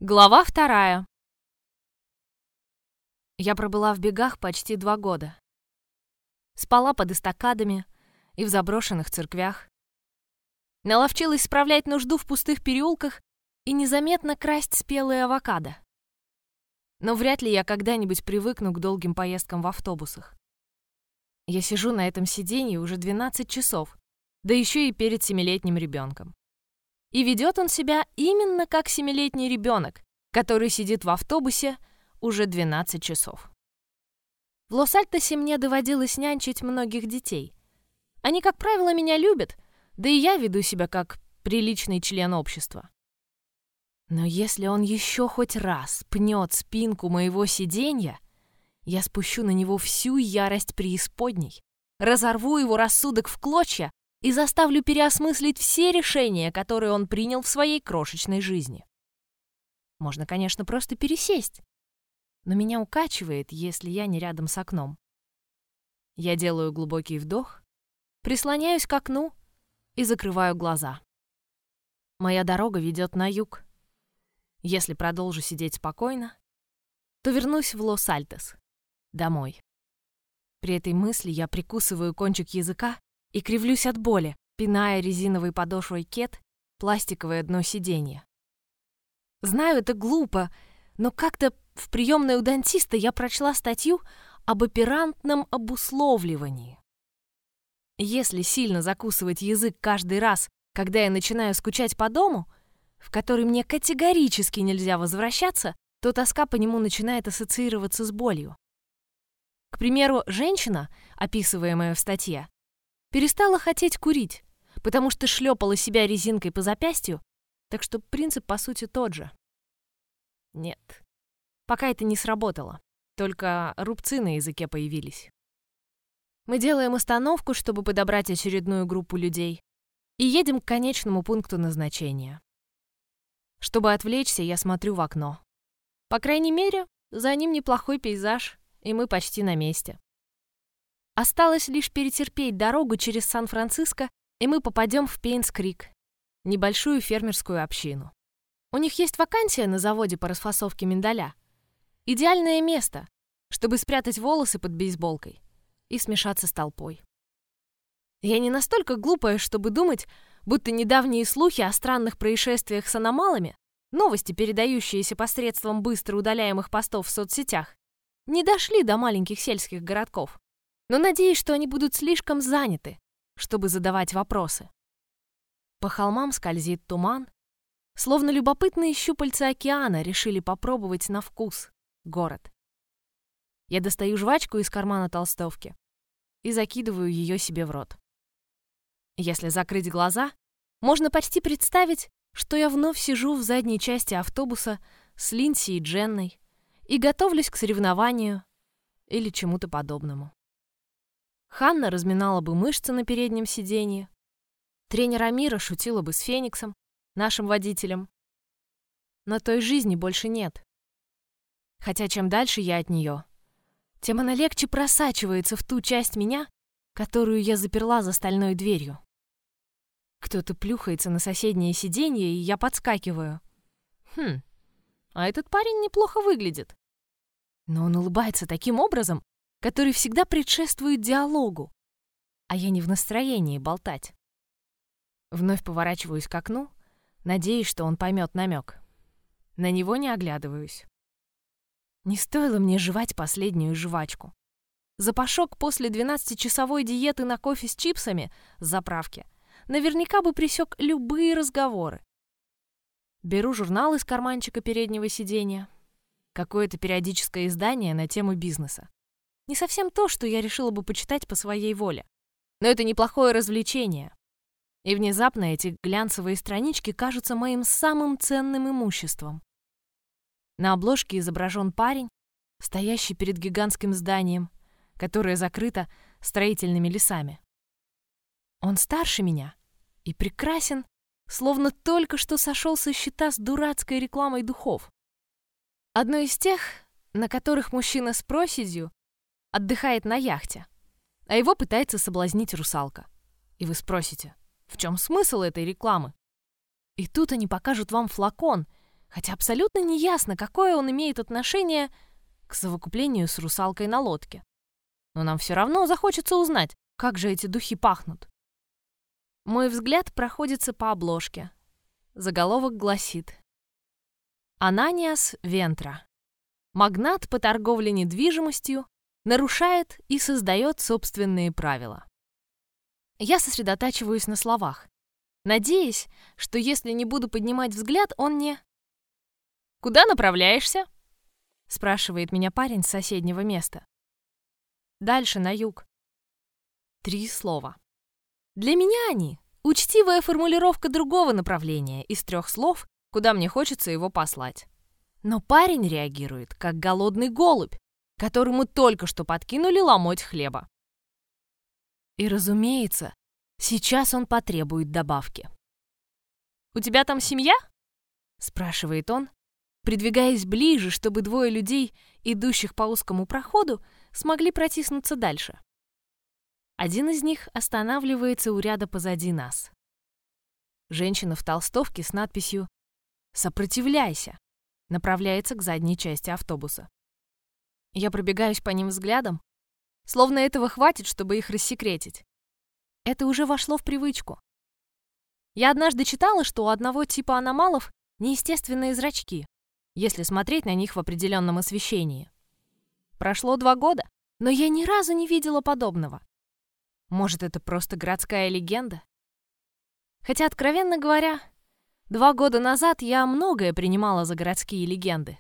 Глава 2. Я пробыла в бегах почти 2 года. Спала под эстакадами и в заброшенных церквях. Наловчилась справлять нужду в пустых переулках и незаметно красть спелые авокадо. Но вряд ли я когда-нибудь привыкну к долгим поездкам в автобусах. Я сижу на этом сиденье уже 12 часов, да еще и перед 7-летним ребенком. И ведет он себя именно как 7-летний ребенок, который сидит в автобусе уже 12 часов. В Лос-Альтосе мне доводилось нянчить многих детей. Они, как правило, меня любят, да и я веду себя как приличный член общества. Но если он еще хоть раз пнет спинку моего сиденья, я спущу на него всю ярость преисподней, разорву его рассудок в клочья и заставлю переосмыслить все решения, которые он принял в своей крошечной жизни. Можно, конечно, просто пересесть, но меня укачивает, если я не рядом с окном. Я делаю глубокий вдох, прислоняюсь к окну и закрываю глаза. Моя дорога ведет на юг. Если продолжу сидеть спокойно, то вернусь в Лос-Альтос, домой. При этой мысли я прикусываю кончик языка и кривлюсь от боли, пиная резиновой подошвой кет пластиковое дно сиденья. Знаю, это глупо, но как-то в приемной у дантиста я прочла статью об оперантном обусловливании. Если сильно закусывать язык каждый раз, когда я начинаю скучать по дому, в который мне категорически нельзя возвращаться, то тоска по нему начинает ассоциироваться с болью. К примеру, женщина, описываемая в статье, перестала хотеть курить, потому что шлепала себя резинкой по запястью, так что принцип, по сути, тот же. Нет, пока это не сработало, только рубцы на языке появились. Мы делаем остановку, чтобы подобрать очередную группу людей, и едем к конечному пункту назначения. Чтобы отвлечься, я смотрю в окно. По крайней мере, за ним неплохой пейзаж, и мы почти на месте. Осталось лишь перетерпеть дорогу через Сан-Франциско, и мы попадем в Пейнс-Крик, небольшую фермерскую общину. У них есть вакансия на заводе по расфасовке миндаля. Идеальное место, чтобы спрятать волосы под бейсболкой и смешаться с толпой. Я не настолько глупая, чтобы думать, будто недавние слухи о странных происшествиях с аномалами, новости, передающиеся посредством быстро удаляемых постов в соцсетях, не дошли до маленьких сельских городков. Но надеюсь, что они будут слишком заняты, чтобы задавать вопросы. По холмам скользит туман, словно любопытные щупальца океана решили попробовать на вкус город. Я достаю жвачку из кармана толстовки и закидываю ее себе в рот. Если закрыть глаза, можно почти представить, что я вновь сижу в задней части автобуса с Линдси и Дженной и готовлюсь к соревнованию или чему-то подобному. Ханна разминала бы мышцы на переднем сиденье. Тренер Амира шутила бы с Фениксом, нашим водителем. Но той жизни больше нет. Хотя чем дальше я от нее, тем она легче просачивается в ту часть меня, которую я заперла за стальной дверью. Кто-то плюхается на соседнее сиденье, и я подскакиваю. А этот парень неплохо выглядит. Но он улыбается таким образом, который всегда предшествует диалогу, а я не в настроении болтать. Вновь поворачиваюсь к окну, надеясь, что он поймет намек. На него не оглядываюсь. Не стоило мне жевать последнюю жвачку. Запашок после 12-часовой диеты на кофе с чипсами с заправки наверняка бы пресек любые разговоры. Беру журнал из карманчика переднего сиденья. Какое-то периодическое издание на тему бизнеса. Не совсем то, что я решила бы почитать по своей воле. Но это неплохое развлечение. И внезапно эти глянцевые странички кажутся моим самым ценным имуществом. На обложке изображен парень, стоящий перед гигантским зданием, которое закрыто строительными лесами. Он старше меня и прекрасен, словно только что сошел со счета с дурацкой рекламой духов. Одно из тех, на которых мужчина с проседью отдыхает на яхте, а его пытается соблазнить русалка. И вы спросите, в чем смысл этой рекламы? И тут они покажут вам флакон, хотя абсолютно неясно, какое он имеет отношение к совокуплению с русалкой на лодке. Но нам все равно захочется узнать, как же эти духи пахнут. Мой взгляд проходится по обложке. Заголовок гласит: «Ананиас Вентра. Магнат по торговле недвижимостью нарушает и создает собственные правила». Я сосредотачиваюсь на словах, надеясь, что если не буду поднимать взгляд, он не... «Куда направляешься?» — спрашивает меня парень с соседнего места. «Дальше, на юг». 3 слова. Для меня они — учтивая формулировка другого направления из 3 слов, куда мне хочется его послать. Но парень реагирует, как голодный голубь, которому только что подкинули ломоть хлеба. И, разумеется, сейчас он потребует добавки. «У тебя там семья?» — спрашивает он, придвигаясь ближе, чтобы 2 людей, идущих по узкому проходу, смогли протиснуться дальше. Один из них останавливается у ряда позади нас. Женщина в толстовке с надписью «Сопротивляйся» направляется к задней части автобуса. Я пробегаюсь по ним взглядом, словно этого хватит, чтобы их рассекретить. Это уже вошло в привычку. Я однажды читала, что у одного типа аномалов неестественные зрачки, если смотреть на них в определенном освещении. Прошло 2 года, но я ни разу не видела подобного. Может, это просто городская легенда? Хотя, откровенно говоря, 2 года назад я многое принимала за городские легенды.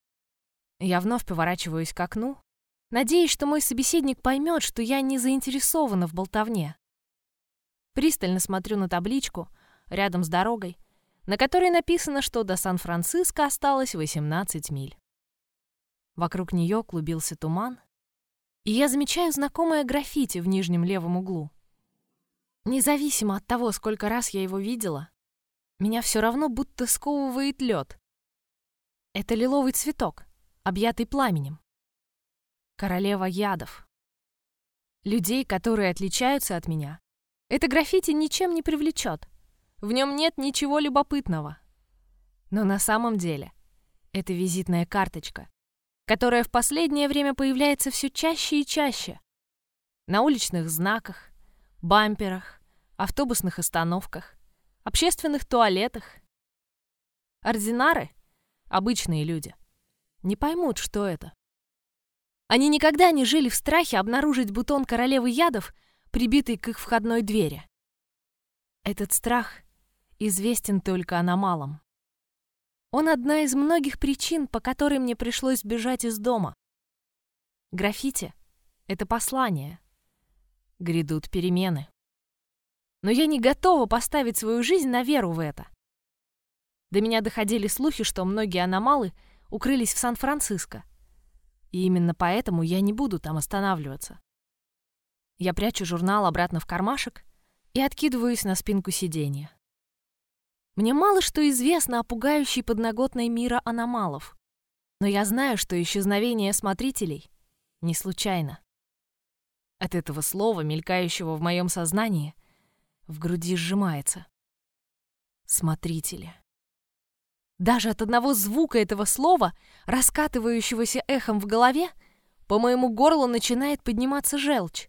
Я вновь поворачиваюсь к окну, надеясь, что мой собеседник поймет, что я не заинтересована в болтовне. Пристально смотрю на табличку рядом с дорогой, на которой написано, что до Сан-Франциско осталось 18 миль. Вокруг нее клубился туман, и я замечаю знакомое граффити в нижнем левом углу. Независимо от того, сколько раз я его видела, меня все равно будто сковывает лед. Это лиловый цветок, объятый пламенем. Королева ядов. Людей, которые отличаются от меня, это граффити ничем не привлечет. В нем нет ничего любопытного. Но на самом деле это визитная карточка, которая в последнее время появляется все чаще и чаще. На уличных знаках, бамперах, автобусных остановках, общественных туалетах. Ординары, обычные люди, не поймут, что это. Они никогда не жили в страхе обнаружить бутон королевы ядов, прибитый к их входной двери. Этот страх известен только аномалам. Он одна из многих причин, по которой мне пришлось бежать из дома. Граффити — это послание. Грядут перемены. Но я не готова поставить свою жизнь на веру в это. До меня доходили слухи, что многие аномалы укрылись в Сан-Франциско. И именно поэтому я не буду там останавливаться. Я прячу журнал обратно в кармашек и откидываюсь на спинку сиденья. Мне мало что известно о пугающей подноготной мира аномалов, но я знаю, что исчезновение смотрителей не случайно. От этого слова, мелькающего в моем сознании, в груди сжимается. Смотрители. Даже от одного звука этого слова, раскатывающегося эхом в голове, по моему горлу начинает подниматься желчь.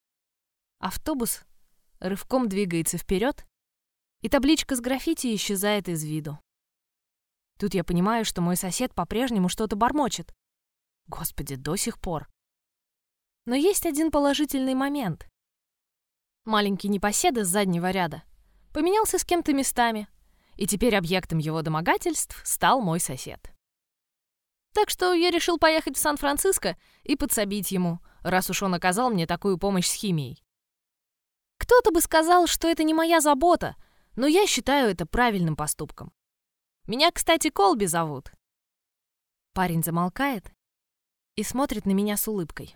Автобус рывком двигается вперед, и табличка с граффити исчезает из виду. Тут я понимаю, что мой сосед по-прежнему что-то бормочет. Господи, до сих пор. Но есть один положительный момент. Маленький непоседа с заднего ряда поменялся с кем-то местами, и теперь объектом его домогательств стал мой сосед. Так что я решил поехать в Сан-Франциско и подсобить ему, раз уж он оказал мне такую помощь с химией. Кто-то бы сказал, что это не моя забота, но я считаю это правильным поступком. Меня, кстати, Колби зовут. Парень замолкает и смотрит на меня с улыбкой.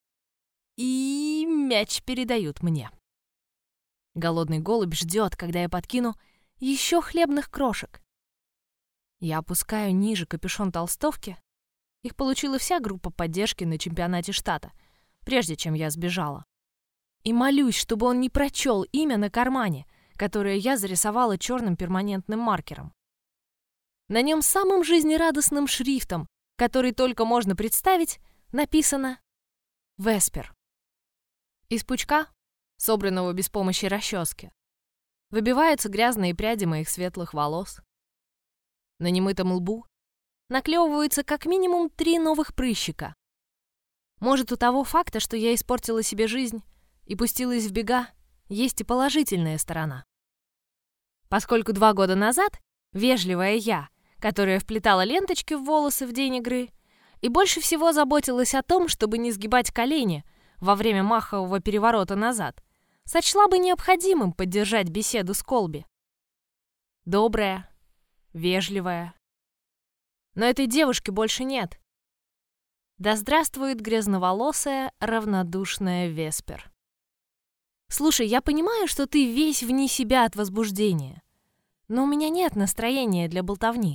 И мяч передают мне. Голодный голубь ждет, когда я подкину еще хлебных крошек. Я опускаю ниже капюшон толстовки. Их получила вся группа поддержки на чемпионате штата, прежде чем я сбежала. И молюсь, чтобы он не прочел имя на кармане, которое я зарисовала черным перманентным маркером. На нем самым жизнерадостным шрифтом, который только можно представить, написано «Веспер». Из пучка, собранного без помощи расчески, выбиваются грязные пряди моих светлых волос. На немытом лбу наклевываются как минимум 3 новых прыщика. Может, у того факта, что я испортила себе жизнь и пустилась в бега, есть и положительная сторона. Поскольку 2 года назад вежливая я, которая вплетала ленточки в волосы в день игры и больше всего заботилась о том, чтобы не сгибать колени во время махового переворота назад, сочла бы необходимым поддержать беседу с Колби. Добрая, вежливая. Но этой девушки больше нет. Да здравствует грязноволосая, равнодушная Веспер. Слушай, я понимаю, что ты весь вне себя от возбуждения, но у меня нет настроения для болтовни.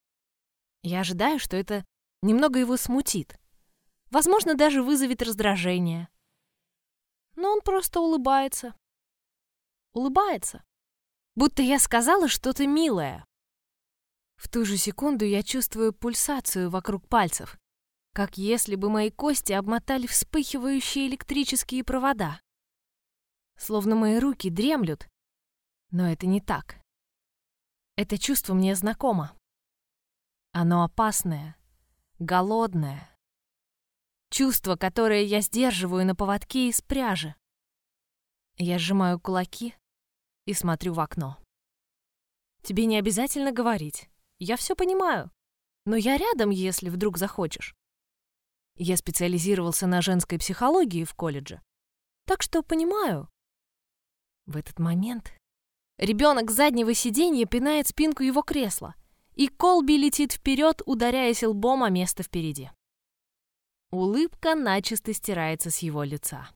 Я ожидаю, что это немного его смутит. Возможно, даже вызовет раздражение. Но он просто улыбается. Улыбается. Будто я сказала что-то милое. В ту же секунду я чувствую пульсацию вокруг пальцев, как если бы мои кости обмотали вспыхивающие электрические провода. Словно мои руки дремлют, но это не так. Это чувство мне знакомо. Оно опасное, голодное. Чувство, которое я сдерживаю на поводке из пряжи. Я сжимаю кулаки и смотрю в окно. Тебе не обязательно говорить. Я все понимаю. Но я рядом, если вдруг захочешь. Я специализировался на женской психологии в колледже. Так что понимаю. В этот момент ребенок с заднего сиденья пинает спинку его кресла, и Колби летит вперед, ударяясь лбом о место впереди. Улыбка начисто стирается с его лица.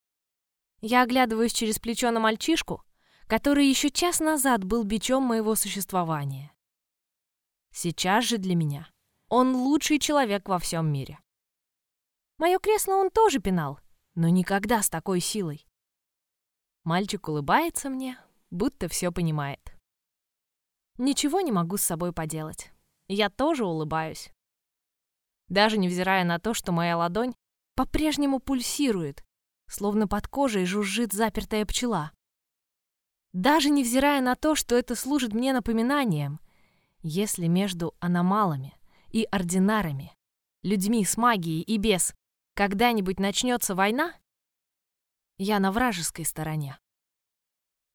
Я оглядываюсь через плечо на мальчишку, который еще час назад был бичом моего существования. Сейчас же для меня он лучший человек во всем мире. Мое кресло он тоже пинал, но никогда с такой силой. Мальчик улыбается мне, будто все понимает. Ничего не могу с собой поделать. Я тоже улыбаюсь. Даже невзирая на то, что моя ладонь по-прежнему пульсирует, словно под кожей жужжит запертая пчела. Даже невзирая на то, что это служит мне напоминанием, если между аномалами и ординарами, людьми с магией и без, когда-нибудь начнется война, я на вражеской стороне.